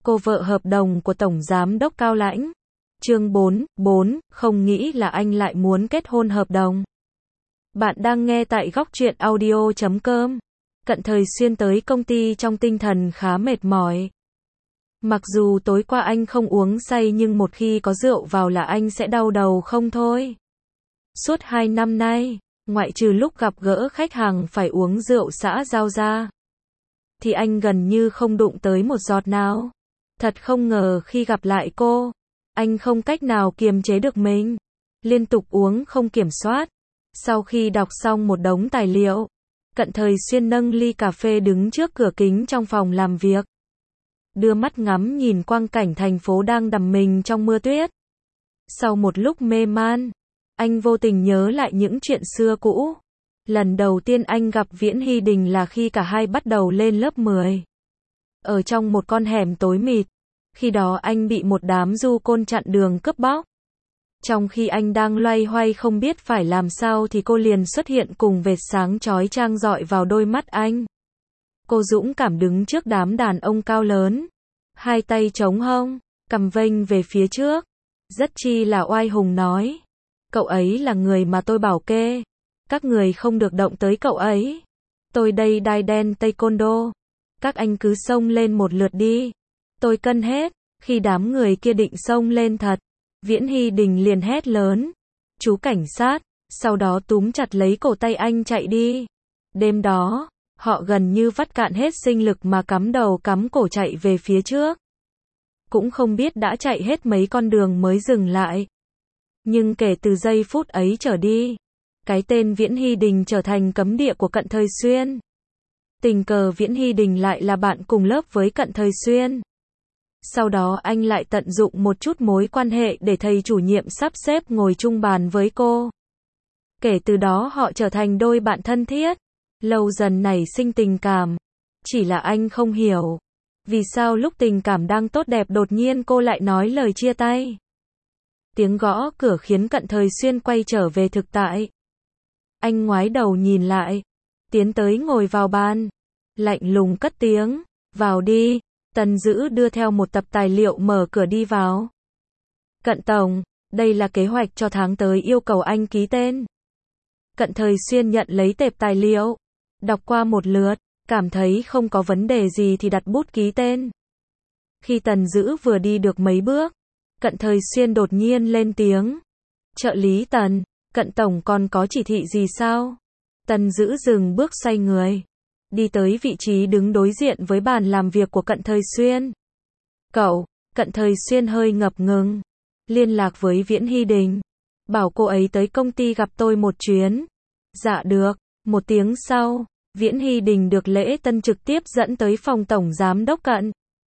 Cô vợ hợp đồng của Tổng Giám đốc Cao Lãnh. Chương 4, không nghĩ là anh lại muốn kết hôn hợp đồng. Bạn đang nghe tại góc truyện audio.com. Cận Thời Xuyên tới công ty trong tinh thần khá mệt mỏi. Mặc dù tối qua anh không uống say nhưng một khi có rượu vào là anh sẽ đau đầu không thôi. Suốt 2 năm nay, ngoại trừ lúc gặp gỡ khách hàng phải uống rượu xã giao ra, thì anh gần như không đụng tới một giọt nào. Thật không ngờ khi gặp lại cô, anh không cách nào kiềm chế được mình, liên tục uống không kiểm soát. Sau khi đọc xong một đống tài liệu, Cận Thời Xuyên nâng ly cà phê đứng trước cửa kính trong phòng làm việc, đưa mắt ngắm nhìn quang cảnh thành phố đang đắm mình trong mưa tuyết. Sau một lúc mê man, anh vô tình nhớ lại những chuyện xưa cũ. Lần đầu tiên anh gặp Viễn Hy Đình là khi cả hai bắt đầu lên lớp 10. Ở trong một con hẻm tối mịt, khi đó anh bị một đám du côn chặn đường cướp bóc. Trong khi anh đang loay hoay không biết phải làm sao thì cô liền xuất hiện cùng vệt sáng chói chang rọi vào đôi mắt anh. Cô dũng cảm đứng trước đám đàn ông cao lớn, hai tay chống hông, cằm vênh về phía trước, rất chi là oai hùng nói: "Cậu ấy là người mà tôi bảo kê, các người không được động tới cậu ấy. Tôi đây đai đen taekwondo, các anh cứ xông lên một lượt đi, tôi cân hết." Khi đám người kia định xông lên thật, Viễn Hy Đình liền hét lớn: "Chú cảnh sát!" Sau đó túm chặt lấy cổ tay anh chạy đi. Đêm đó, họ gần như vắt cạn hết sinh lực mà cắm đầu cắm cổ chạy về phía trước. Cũng không biết đã chạy hết mấy con đường mới dừng lại. Nhưng kể từ giây phút ấy trở đi, cái tên Viễn Hy Đình trở thành cấm địa của Cận Thời Xuyên. Tình cờ Viễn Hy Đình lại là bạn cùng lớp với Cận Thời Xuyên. Sau đó anh lại tận dụng một chút mối quan hệ để thầy chủ nhiệm sắp xếp ngồi chung bàn với cô. Kể từ đó họ trở thành đôi bạn thân thiết, lâu dần nảy sinh tình cảm. Chỉ là anh không hiểu, vì sao lúc tình cảm đang tốt đẹp đột nhiên cô lại nói lời chia tay. Tiếng gõ cửa khiến Cận Thời Xuyên quay trở về thực tại. Anh ngoái đầu nhìn lại, tiến tới ngồi vào bàn, lạnh lùng cất tiếng: "Vào đi." Tần Dữ đưa theo một tập tài liệu mở cửa đi vào. "Cận Tổng, đây là kế hoạch cho tháng tới, yêu cầu anh ký tên." Cận Thời Xuyên nhận lấy tệp tài liệu, đọc qua một lượt, cảm thấy không có vấn đề gì thì đặt bút ký tên. Khi Tần Dữ vừa đi được mấy bước, Cận Thời Xuyên đột nhiên lên tiếng: "Trợ lý Tần, Cận Tổng còn có chỉ thị gì sao?" Tần Dữ dừng bước xoay người, đi tới vị trí đứng đối diện với bàn làm việc của Cận Thời Xuyên. "Cậu." Cận Thời Xuyên hơi ngập ngừng. "Liên lạc với Viễn Hy Đình, bảo cô ấy tới công ty gặp tôi một chuyến." "Dạ được." Một tiếng sau, Viễn Hy Đình được Lễ Tân trực tiếp dẫn tới phòng Tổng Giám đốc Cận.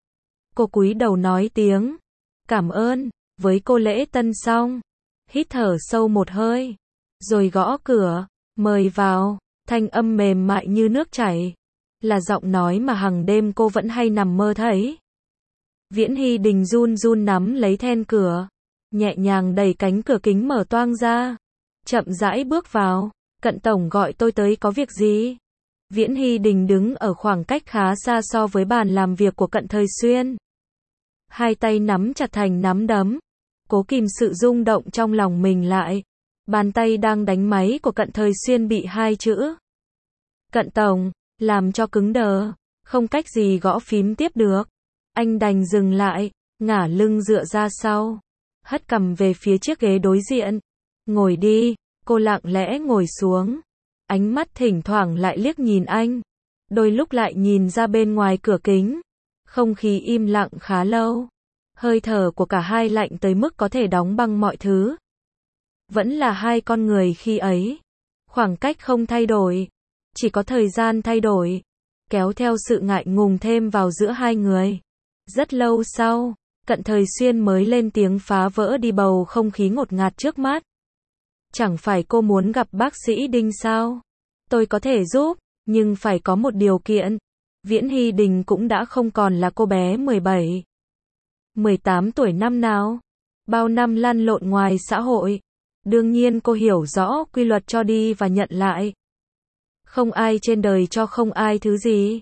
Cô cúi đầu nói tiếng "Cảm ơn" với cô Lễ Tân xong, hít thở sâu một hơi, rồi gõ cửa: "Mời vào." Thanh âm mềm mại như nước chảy, là giọng nói mà hàng đêm cô vẫn hay nằm mơ thấy. Viễn Hy Đình run run nắm lấy then cửa, nhẹ nhàng đẩy cánh cửa kính mở toang ra, chậm rãi bước vào. "Cận Tổng gọi tôi tới có việc gì?" Viễn Hy Đình đứng ở khoảng cách khá xa so với bàn làm việc của Cận Thời Xuyên. Hai tay nắm chặt thành nắm đấm, cố kìm sự rung động trong lòng mình lại. Bàn tay đang đánh máy của Cận Thời Xuyên bị hai chữ "Cận Tổng" làm cho cứng đờ, không cách gì gõ phím tiếp được. Anh đành dừng lại, ngả lưng dựa ra sau, hất cằm về phía chiếc ghế đối diện. "Ngồi đi." Cô lặng lẽ ngồi xuống, ánh mắt thỉnh thoảng lại liếc nhìn anh, đôi lúc lại nhìn ra bên ngoài cửa kính. Không khí im lặng khá lâu, hơi thở của cả hai lạnh tới mức có thể đóng băng mọi thứ. Vẫn là hai con người khi ấy, khoảng cách không thay đổi, chỉ có thời gian thay đổi, kéo theo sự ngại ngùng thêm vào giữa hai người. Rất lâu sau, Cận Thời Xuyên mới lên tiếng phá vỡ đi bầu không khí ngột ngạt trước mắt: "Chẳng phải cô muốn gặp bác sĩ Đinh sao? Tôi có thể giúp, nhưng phải có một điều kiện." Viễn Hy Đình cũng đã không còn là cô bé 17, 18 tuổi năm nào. Bao năm lăn lộn ngoài xã hội, đương nhiên cô hiểu rõ quy luật cho đi và nhận lại. Không ai trên đời cho không ai thứ gì.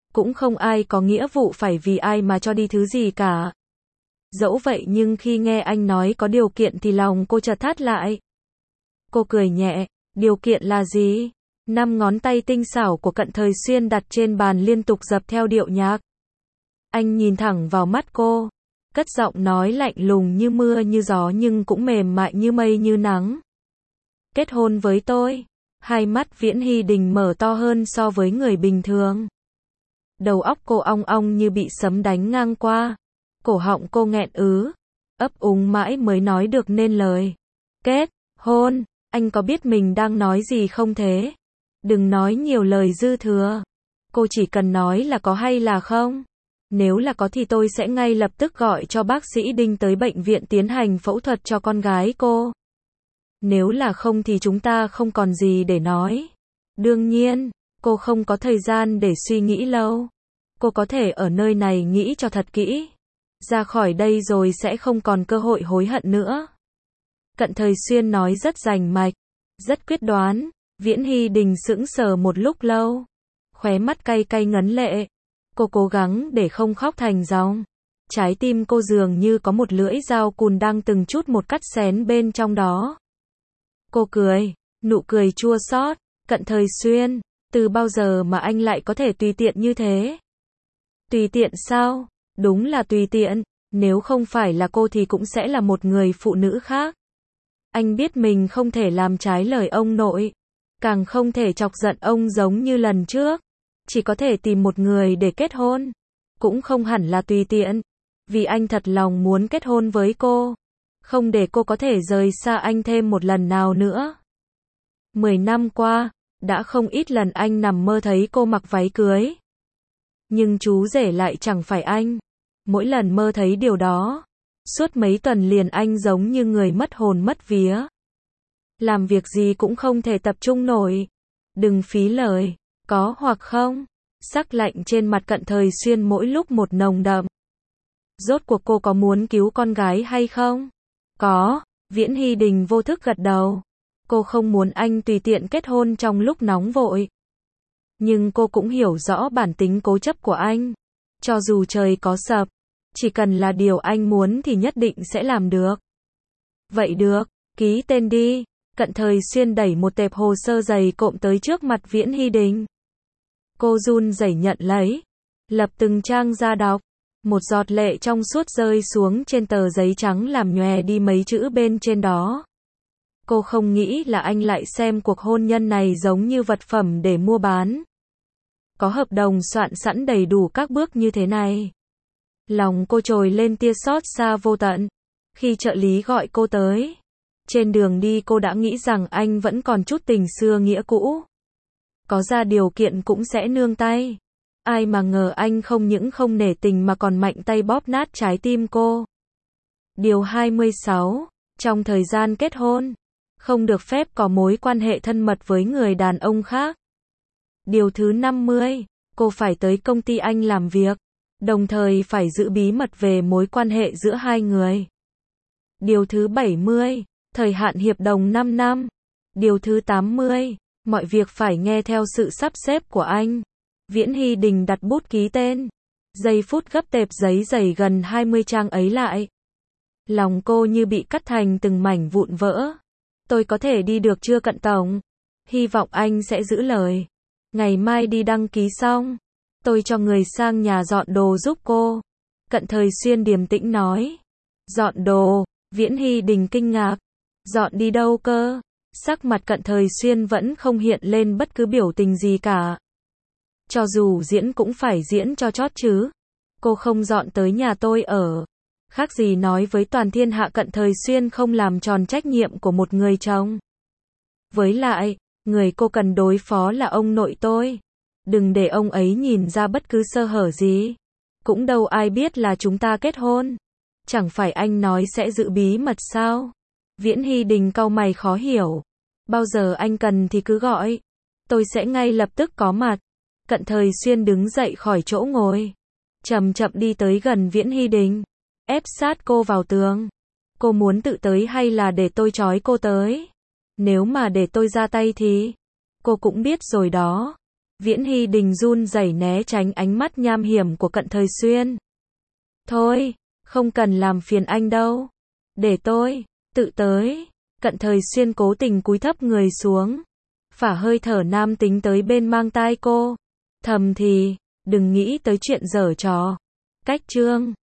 Cũng không ai có nghĩa vụ phải vì ai mà cho đi thứ gì cả. Dẫu vậy nhưng khi nghe anh nói có điều kiện thì lòng cô chợt thắt lại. Cô cười nhẹ, điều kiện là gì? 5 ngón tay tinh xảo của Cận Thời Xuyên đặt trên bàn liên tục dập theo điệu nhạc. Anh nhìn thẳng vào mắt cô, cất giọng nói lạnh lùng như mưa như gió nhưng cũng mềm mại như mây như nắng. Kết hôn với tôi. Hai mắt Viễn Hy Đình mở to hơn so với người bình thường. Đầu óc cô ong ong như bị sấm đánh ngang qua. Cổ họng cô nghẹn ấp úng mãi mới nói được nên lời. Kết hôn, anh có biết mình đang nói gì không thế? Đừng nói nhiều lời dư thừa. Cô chỉ cần nói là có hay là không. Nếu là có thì tôi sẽ ngay lập tức gọi cho bác sĩ Đinh tới bệnh viện tiến hành phẫu thuật cho con gái cô. Nếu là không thì chúng ta không còn gì để nói. Đương nhiên, cô không có thời gian để suy nghĩ lâu. Cô có thể ở nơi này nghĩ cho thật kỹ. Ra khỏi đây rồi sẽ không còn cơ hội hối hận nữa. Cận Thời Xuyên nói rất rành mạch, rất quyết đoán. Viễn Hy Đình sững sờ một lúc lâu. Khóe mắt cay cay ngấn lệ. Cô cố gắng để không khóc thành dòng. Trái tim cô dường như có một lưỡi dao cùn đang từng chút một cắt xén bên trong đó. Cô cười, nụ cười chua xót. Cận Thời Xuyên, từ bao giờ mà anh lại có thể tùy tiện như thế? Tùy tiện sao? Đúng là tùy tiện, nếu không phải là cô thì cũng sẽ là một người phụ nữ khác. Anh biết mình không thể làm trái lời ông nội, càng không thể chọc giận ông giống như lần trước. Chỉ có thể tìm một người để kết hôn. Cũng không hẳn là tùy tiện, vì anh thật lòng muốn kết hôn với cô. Không để cô có thể rời xa anh thêm một lần nào nữa. 10 năm qua, đã không ít lần anh nằm mơ thấy cô mặc váy cưới. Nhưng chú rể lại chẳng phải anh. Mỗi lần mơ thấy điều đó, suốt mấy tuần liền anh giống như người mất hồn mất vía. Làm việc gì cũng không thể tập trung nổi. Đừng phí lời, có hoặc không? Sắc lạnh trên mặt Cận Thời Xuyên mỗi lúc một nồng đậm. Rốt cuộc cô có muốn cứu con gái hay không? Có, Viễn Hy Đình vô thức gật đầu. Cô không muốn anh tùy tiện kết hôn trong lúc nóng vội. Nhưng cô cũng hiểu rõ bản tính cố chấp của anh. Cho dù trời có sập, chỉ cần là điều anh muốn thì nhất định sẽ làm được. Vậy được, ký tên đi. Cận Thời Xuyên đẩy một tệp hồ sơ dày cộm tới trước mặt Viễn Hy Đình. Cô run rẩy nhận lấy, lập từng trang ra đọc. Một giọt lệ trong suốt rơi xuống trên tờ giấy trắng làm nhòe đi mấy chữ bên trên đó. Cô không nghĩ là anh lại xem cuộc hôn nhân này giống như vật phẩm để mua bán. Có hợp đồng soạn sẵn đầy đủ các bước như thế này. Lòng cô trồi lên tia xót xa vô tận. Khi trợ lý gọi cô tới, trên đường đi cô đã nghĩ rằng anh vẫn còn chút tình xưa nghĩa cũ. Có ra điều kiện cũng sẽ nương tay. Ai mà ngờ anh không những không nể tình mà còn mạnh tay bóp nát trái tim cô. Điều 26. Trong thời gian kết hôn, không được phép có mối quan hệ thân mật với người đàn ông khác. Điều thứ 50. Cô phải tới công ty anh làm việc, đồng thời phải giữ bí mật về mối quan hệ giữa hai người. Điều thứ 70. Thời hạn hiệp đồng 5 năm. Điều thứ 80. Mọi việc phải nghe theo sự sắp xếp của anh. Viễn Hy Đình đặt bút ký tên. Giây phút gấp tệp giấy dày gần 20 trang ấy lại. Lòng cô như bị cắt thành từng mảnh vụn vỡ. Tôi có thể đi được chưa Cận Tổng? Hy vọng anh sẽ giữ lời. Ngày mai đi đăng ký xong, tôi cho người sang nhà dọn đồ giúp cô. Cận Thời Xuyên điềm tĩnh nói. Dọn đồ? Viễn Hy Đình kinh ngạc. Dọn đi đâu cơ? Sắc mặt Cận Thời Xuyên vẫn không hiện lên bất cứ biểu tình gì cả. Cho dù diễn cũng phải diễn cho chót chứ. Cô không dọn tới nhà tôi ở. Khác gì nói với toàn thiên hạ Cận Thời Xuyên không làm tròn trách nhiệm của một người chồng. Với lại, người cô cần đối phó là ông nội tôi. Đừng để ông ấy nhìn ra bất cứ sơ hở gì. Cũng đâu ai biết là chúng ta kết hôn. Chẳng phải anh nói sẽ giữ bí mật sao? Viễn Hy Đình cau mày khó hiểu. Bao giờ anh cần thì cứ gọi. Tôi sẽ ngay lập tức có mặt. Cận Thời Xuyên đứng dậy khỏi chỗ ngồi. Chậm chậm đi tới gần Viễn Hy Đình. Ép sát cô vào tường. Cô muốn tự tới hay là để tôi trói cô tới? Nếu mà để tôi ra tay thì... Cô cũng biết rồi đó. Viễn Hy Đình run rẩy né tránh ánh mắt nham hiểm của Cận Thời Xuyên. Thôi, không cần làm phiền anh đâu. Để tôi tự tới. Cận Thời Xuyên cố tình cúi thấp người xuống. Phả hơi thở nam tính tới bên mang tai cô. Thầm thì, đừng nghĩ tới chuyện giở trò. Cách chương